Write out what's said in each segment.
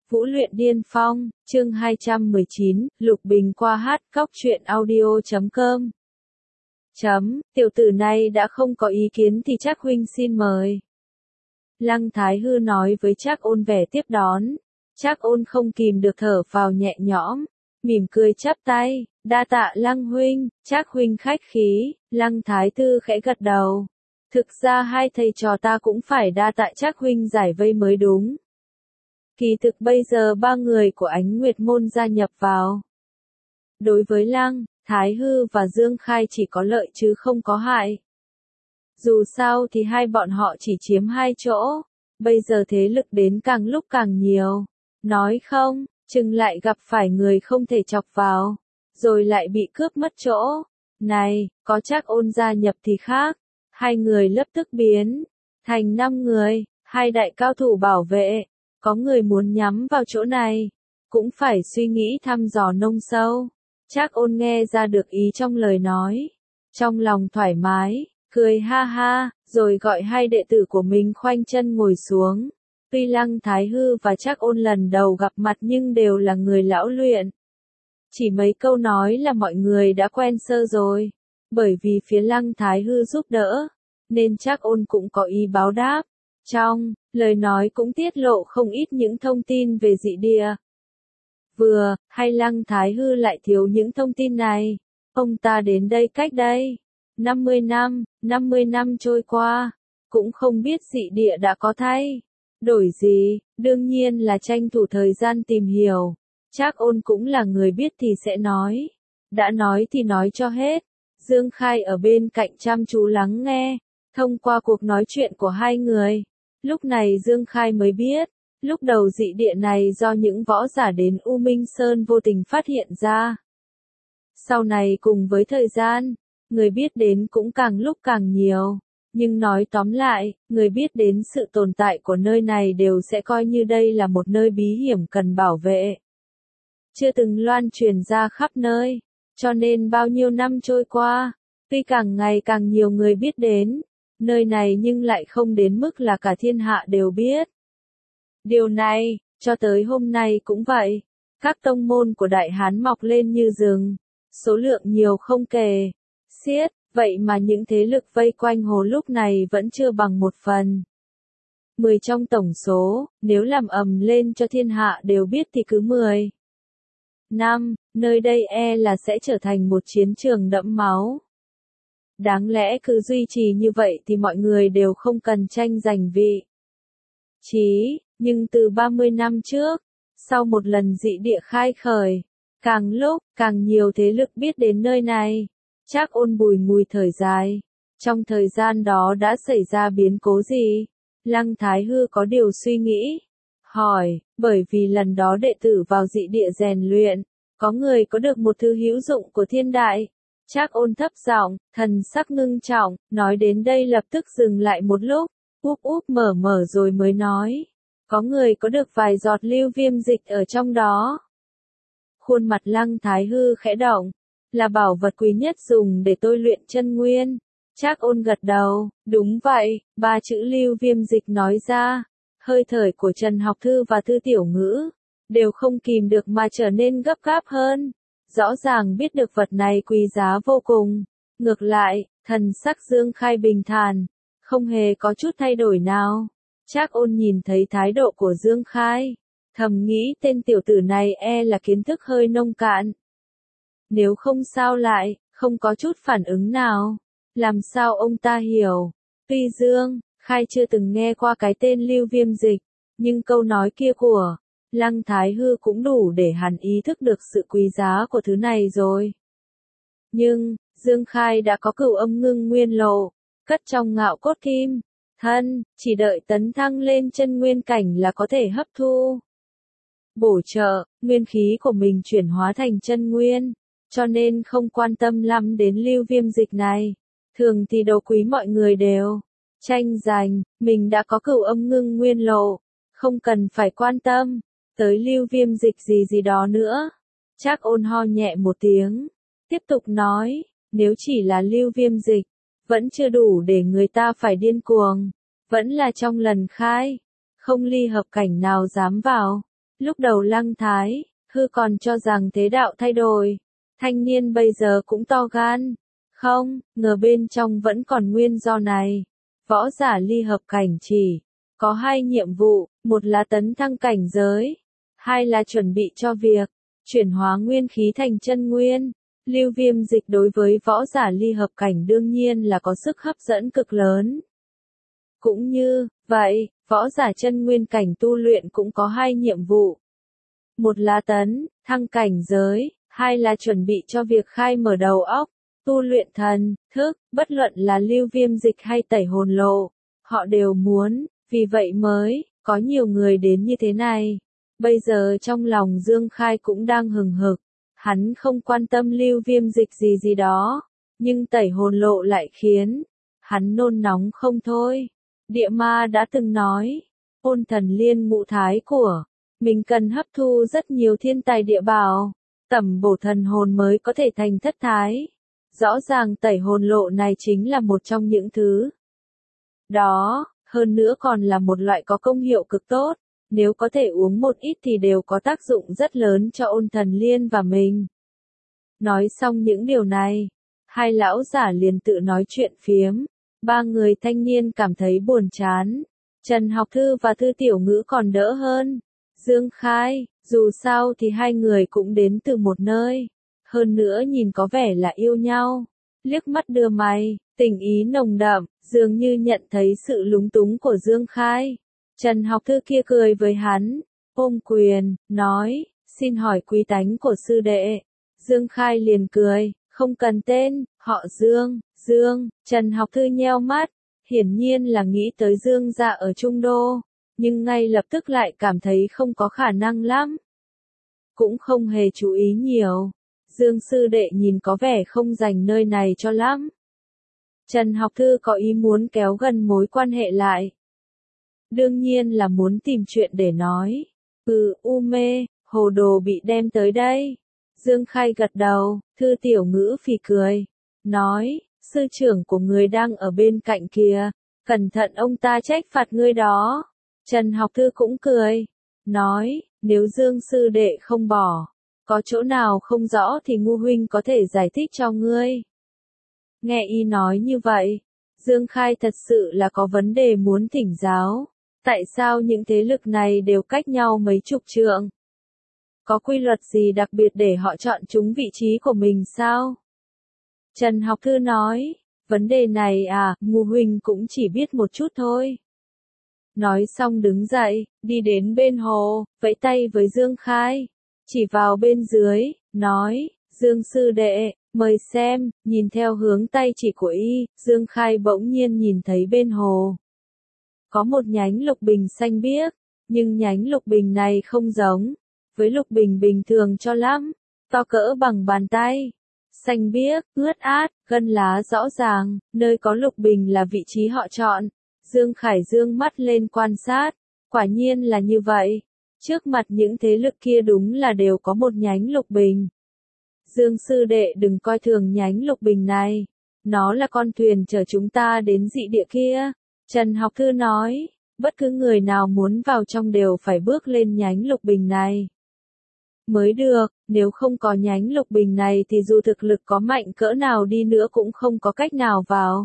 Vũ luyện điên phong, chương 219, Lục Bình qua hát cóc truyện audio.com. Tiểu tử này đã không có ý kiến thì Trác huynh xin mời. Lăng Thái Hư nói với Trác Ôn vẻ tiếp đón. Trác Ôn không kìm được thở phào nhẹ nhõm, mỉm cười chắp tay, đa tạ Lăng huynh, Trác huynh khách khí. Lăng Thái Tư khẽ gật đầu. Thực ra hai thầy trò ta cũng phải đa tạ Trác huynh giải vây mới đúng. Kỳ thực bây giờ ba người của Ánh Nguyệt môn gia nhập vào. Đối với Lăng, Thái Hư và Dương Khai chỉ có lợi chứ không có hại. Dù sao thì hai bọn họ chỉ chiếm hai chỗ, bây giờ thế lực đến càng lúc càng nhiều. Nói không, chừng lại gặp phải người không thể chọc vào, rồi lại bị cướp mất chỗ. Này, có Trác Ôn gia nhập thì khác, hai người lập tức biến thành 5 người, hai đại cao thủ bảo vệ. Có người muốn nhắm vào chỗ này, cũng phải suy nghĩ thăm dò nông sâu. Trác Ôn nghe ra được ý trong lời nói, trong lòng thoải mái, cười ha ha, rồi gọi hai đệ tử của mình khoanh chân ngồi xuống. Tuy Lăng Thái Hư và Trác Ôn lần đầu gặp mặt nhưng đều là người lão luyện. Chỉ mấy câu nói là mọi người đã quen sơ rồi, bởi vì phía Lăng Thái Hư giúp đỡ, nên Trác Ôn cũng có ý báo đáp. Trong lời nói cũng tiết lộ không ít những thông tin về dị địa. Vừa hay Lăng Thái Hư lại thiếu những thông tin này. Ông ta đến đây cách đây 50 năm trôi qua, cũng không biết dị địa đã có thay đổi gì, đương nhiên là tranh thủ thời gian tìm hiểu. Trác Ôn cũng là người biết thì sẽ nói, đã nói thì nói cho hết. Dương Khai ở bên cạnh chăm chú lắng nghe, thông qua cuộc nói chuyện của hai người. Lúc này Dương Khai mới biết, lúc đầu dị địa này do những võ giả đến U Minh Sơn vô tình phát hiện ra. Sau này cùng với thời gian, người biết đến cũng càng lúc càng nhiều. Nhưng nói tóm lại, người biết đến sự tồn tại của nơi này đều sẽ coi như đây là một nơi bí hiểm cần bảo vệ. Chưa từng loan truyền ra khắp nơi, cho nên bao nhiêu năm trôi qua, tuy càng ngày càng nhiều người biết đến nơi này nhưng lại không đến mức là cả thiên hạ đều biết. Điều này, cho tới hôm nay cũng vậy. Các tông môn của Đại Hán mọc lên như rừng, số lượng nhiều không kể xiết, vậy mà những thế lực vây quanh hồ lúc này vẫn chưa bằng 1/10 trong tổng số, nếu làm ầm lên cho thiên hạ đều biết thì cứ 10 năm, nơi đây là sẽ trở thành một chiến trường đẫm máu. Đáng lẽ cứ duy trì như vậy thì mọi người đều không cần tranh giành vị trí, nhưng từ 30 năm trước, sau một lần dị địa khai khởi, càng lúc, càng nhiều thế lực biết đến nơi này. Trác Ôn bùi ngùi thở dài. Trong thời gian đó đã xảy ra biến cố gì? Lăng Thái Hư có điều suy nghĩ. Hỏi, bởi vì lần đó đệ tử vào dị địa rèn luyện, có người có được một thứ hữu dụng của thiên đại. Trác Ôn thấp giọng, thần sắc ngưng trọng, nói đến đây lập tức dừng lại một lúc, úp mở rồi mới nói. Có người có được vài giọt lưu viêm dịch ở trong đó. Khuôn mặt Lăng Thái Hư khẽ động, là bảo vật quý nhất dùng để tôi luyện chân nguyên. Trác Ôn gật đầu, đúng vậy, 3 chữ lưu viêm dịch nói ra, hơi thở của Trần Học Thư và Thư Tiểu Ngữ đều không kìm được mà trở nên gấp gáp hơn. Rõ ràng biết được vật này quý giá vô cùng. Ngược lại, thần sắc Dương Khai bình thản, không hề có chút thay đổi nào. Trác Ôn nhìn thấy thái độ của Dương Khai, thầm nghĩ tên tiểu tử này là kiến thức hơi nông cạn. Nếu không sao lại, không có chút phản ứng nào. Làm sao ông ta hiểu? Tuy Dương Khai chưa từng nghe qua cái tên lưu viêm dịch, nhưng câu nói kia của Lăng Thái Hư cũng đủ để hắn ý thức được sự quý giá của thứ này rồi. Nhưng, Dương Khai đã có Cửu Âm Ngưng Nguyên Lộ, cất trong Ngạo Cốt Kim Thân, chỉ đợi tấn thăng lên chân nguyên cảnh là có thể hấp thu, bổ trợ, nguyên khí của mình chuyển hóa thành chân nguyên, cho nên không quan tâm lắm đến lưu viêm dịch này. Thường thì đấu quý mọi người đều tranh giành, mình đã có Cửu Âm Ngưng Nguyên Lộ, không cần phải quan tâm tới lưu viêm dịch gì đó nữa. Trác Ôn ho nhẹ một tiếng, tiếp tục nói, nếu chỉ là lưu viêm dịch, vẫn chưa đủ để người ta phải điên cuồng, vẫn là trong lần khai, không ly hợp cảnh nào dám vào. Lúc đầu Lăng Thái Hư còn cho rằng thế đạo thay đổi, thanh niên bây giờ cũng to gan. Không, ngờ bên trong vẫn còn nguyên do này. Võ giả ly hợp cảnh chỉ có 2 nhiệm vụ, một là tấn thăng cảnh giới, 2 là chuẩn bị cho việc chuyển hóa nguyên khí thành chân nguyên. Lưu Viêm Dịch đối với võ giả ly hợp cảnh đương nhiên là có sức hấp dẫn cực lớn. Cũng như vậy, võ giả chân nguyên cảnh tu luyện cũng có 2 nhiệm vụ. Một là tấn thăng cảnh giới, 2 là chuẩn bị cho việc khai mở đầu óc, tu luyện thần thức, bất luận là Lưu Viêm Dịch hay Tẩy Hồn Lộ, họ đều muốn, vì vậy mới có nhiều người đến như thế này. Bây giờ trong lòng Dương Khai cũng đang hừng hực, hắn không quan tâm Lưu Viêm Dịch gì đó, nhưng Tẩy Hồn Lộ lại khiến hắn nôn nóng không thôi. Địa ma đã từng nói, Ôn Thần Liên ngũ thái của mình cần hấp thu rất nhiều thiên tài địa bảo, tẩm bổ thần hồn mới có thể thành thất thái. Rõ ràng Tẩy Hồn Lộ này chính là một trong những thứ đó, hơn nữa còn là một loại có công hiệu cực tốt, nếu có thể uống một ít thì đều có tác dụng rất lớn cho Ôn Thần Liên và mình. Nói xong những điều này, 2 lão giả liền tự nói chuyện phiếm, 3 người thanh niên cảm thấy buồn chán. Trần Học Thư và Thư Tiểu Ngữ còn đỡ hơn. Dương Khai, dù sao thì 2 người cũng đến từ một nơi, hơn nữa nhìn có vẻ là yêu nhau. Liếc mắt đưa mày, tình ý nồng đậm, dường như nhận thấy sự lúng túng của Dương Khai. Trần Học Thư kia cười với hắn, ôm quyền, nói, xin hỏi quý tánh của sư đệ. Dương Khai liền cười, không cần tên, họ Dương. Trần Học Thư nheo mắt, hiển nhiên là nghĩ tới Dương gia ở Trung Đô, nhưng ngay lập tức lại cảm thấy không có khả năng lắm. Cũng không hề chú ý nhiều, Dương sư đệ nhìn có vẻ không dành nơi này cho lắm. Trần Học Thư có ý muốn kéo gần mối quan hệ lại. Đương nhiên là muốn tìm chuyện để nói. U mê, hồ đồ bị đem tới đây. Dương Khai gật đầu, Thư Tiểu Ngữ phì cười, nói, sư trưởng của người đang ở bên cạnh kìa, cẩn thận ông ta trách phạt ngươi đó. Trần Học Thư cũng cười, nói, nếu Dương sư đệ không bỏ, có chỗ nào không rõ thì Ngu huynh có thể giải thích cho ngươi. Nghe y nói như vậy, Dương Khai thật sự là có vấn đề muốn thỉnh giáo. Tại sao những thế lực này đều cách nhau mấy chục trượng? Có quy luật gì đặc biệt để họ chọn chúng vị trí của mình sao? Trần Học Thư nói, vấn đề này Ngu huynh cũng chỉ biết một chút thôi. Nói xong đứng dậy, đi đến bên hồ, vẫy tay với Dương Khai, chỉ vào bên dưới, nói, Dương sư đệ, mời xem. Nhìn theo hướng tay chỉ của y, Dương Khai bỗng nhiên nhìn thấy bên hồ có một nhánh lục bình xanh biếc, nhưng nhánh lục bình này không giống với lục bình bình thường cho lắm, to cỡ bằng bàn tay, xanh biếc, ướt át, gân lá rõ ràng, nơi có lục bình là vị trí họ chọn. Dương Khải dương mắt lên quan sát, quả nhiên là như vậy, trước mặt những thế lực kia đúng là đều có một nhánh lục bình. Dương sư đệ đừng coi thường nhánh lục bình này, nó là con thuyền chở chúng ta đến dị địa kia. Trần Học Thư nói, bất cứ người nào muốn vào trong đều phải bước lên nhánh lục bình này mới được, nếu không có nhánh lục bình này thì dù thực lực có mạnh cỡ nào đi nữa cũng không có cách nào vào.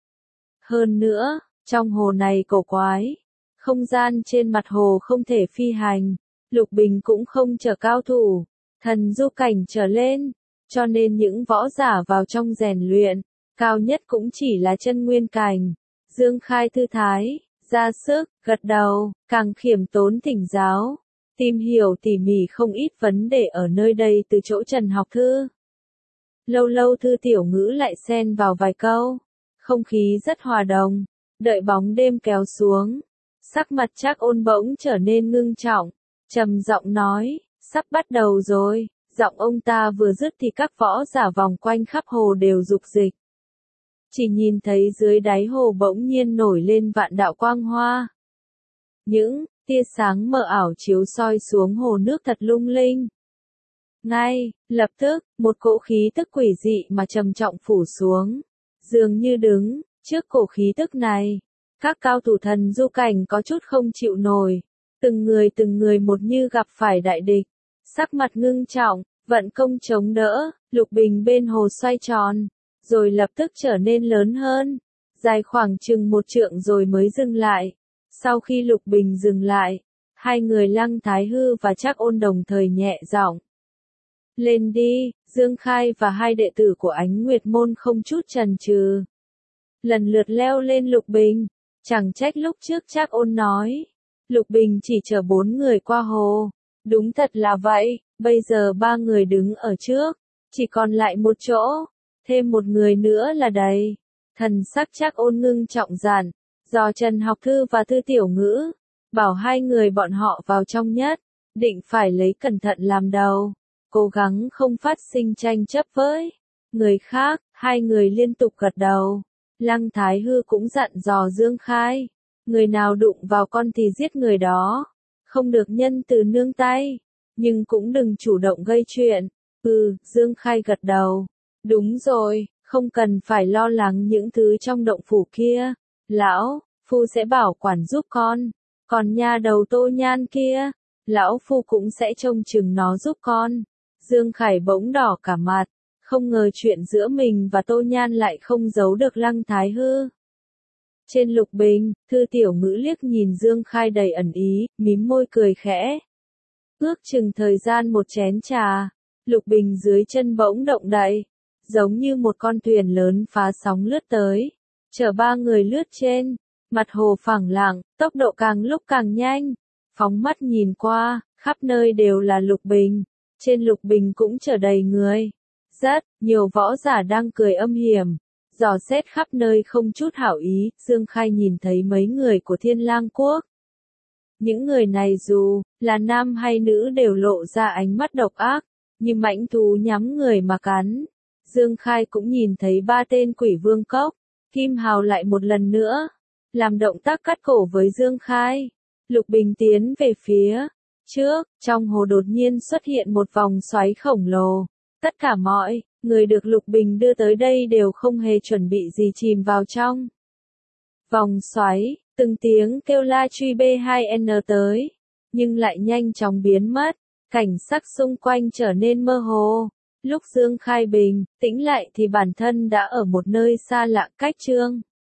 Hơn nữa, trong hồ này cổ quái, không gian trên mặt hồ không thể phi hành, lục bình cũng không chở cao thủ, thần du cảnh trở lên, cho nên những võ giả vào trong rèn luyện, cao nhất cũng chỉ là chân nguyên cảnh. Dương Khai thư thái, ra sức, gật đầu, càng khiêm tốn thỉnh giáo, tìm hiểu tỉ mỉ không ít vấn đề ở nơi đây từ chỗ Trần Học Thư. Lâu lâu Thư Tiểu Ngữ lại xen vào vài câu, không khí rất hòa đồng, đợi bóng đêm kéo xuống, sắc mặt Trác Ôn bỗng trở nên ngưng trọng, trầm giọng nói, sắp bắt đầu rồi. Giọng ông ta vừa dứt thì các võ giả vòng quanh khắp hồ đều dục dịch. Chỉ nhìn thấy dưới đáy hồ bỗng nhiên nổi lên vạn đạo quang hoa. Những tia sáng mờ ảo chiếu soi xuống hồ nước thật lung linh. Ngay lập tức, một cỗ khí tức quỷ dị mà trầm trọng phủ xuống, dường như đứng trước cổ khí tức này, các cao thủ thần du cảnh có chút không chịu nổi, từng người một như gặp phải đại địch. Sắc mặt ngưng trọng, vận công chống đỡ, Lục Bình bên hồ xoay tròn, rồi lập tức trở nên lớn hơn, dài khoảng chừng 1 trượng rồi mới dừng lại. Sau khi Lục Bình dừng lại, hai người Lăng Thái Hư và Trác Ôn đồng thời nhẹ giọng. Lên đi, Dương Khai và hai đệ tử của Ánh Nguyệt Môn không chút chần chừ. Lần lượt leo lên Lục Bình, chẳng trách lúc trước Trác Ôn nói. Lục Bình chỉ chở 4 người qua hồ. Đúng thật là vậy, bây giờ 3 người đứng ở trước, chỉ còn lại một chỗ, thêm một người nữa là đầy. Thần sắc Trác Ôn ngưng trọng dặn, do Trần Học Thư và Thư Tiểu Ngữ, bảo hai người bọn họ vào trong nhất, định phải lấy cẩn thận làm đầu, cố gắng không phát sinh tranh chấp với người khác. Hai người liên tục gật đầu. Lăng Thái Hư cũng dặn dò Dương Khai, người nào đụng vào con thì giết người đó, không được nhân từ nương tay, nhưng cũng đừng chủ động gây chuyện. Dương Khai gật đầu. Đúng rồi, không cần phải lo lắng những thứ trong động phủ kia, lão phu sẽ bảo quản giúp con, còn nha đầu Tô Nhan kia, lão phu cũng sẽ trông chừng nó giúp con. Dương Khải bỗng đỏ cả mặt, không ngờ chuyện giữa mình và Tô Nhan lại không giấu được Lăng Thái Hư. Trên Lục Bình, Thư Tiểu Ngữ liếc nhìn Dương Khai đầy ẩn ý, mím môi cười khẽ. Ước chừng thời gian 1 chén trà, Lục Bình dưới chân bỗng động đậy, giống như một con thuyền lớn phá sóng lướt tới, chở 3 người lướt trên mặt hồ phẳng lặng, tốc độ càng lúc càng nhanh. Phóng mắt nhìn qua, khắp nơi đều là Lục Bình, trên Lục Bình cũng chở đầy người. Rất nhiều võ giả đang cười âm hiểm, dò xét khắp nơi không chút hảo ý. Dương Khai nhìn thấy mấy người của Thiên Lang Quốc. Những người này dù là nam hay nữ đều lộ ra ánh mắt độc ác, như mãnh thú nhắm người mà cắn. Dương Khai cũng nhìn thấy 3 tên Quỷ Vương Cốc. Kim Hào lại một lần nữa làm động tác cắt cổ với Dương Khai. Lục Bình tiến về phía trước, trong hồ đột nhiên xuất hiện một vòng xoáy khổng lồ. Tất cả mọi người được Lục Bình đưa tới đây đều không hề chuẩn bị gì chìm vào trong vòng xoáy. Từng tiếng kêu la truy B2N tới, nhưng lại nhanh chóng biến mất. Cảnh sắc xung quanh trở nên mơ hồ. Lúc Dương Khai bình tĩnh lại thì bản thân đã ở một nơi xa lạ cách Trương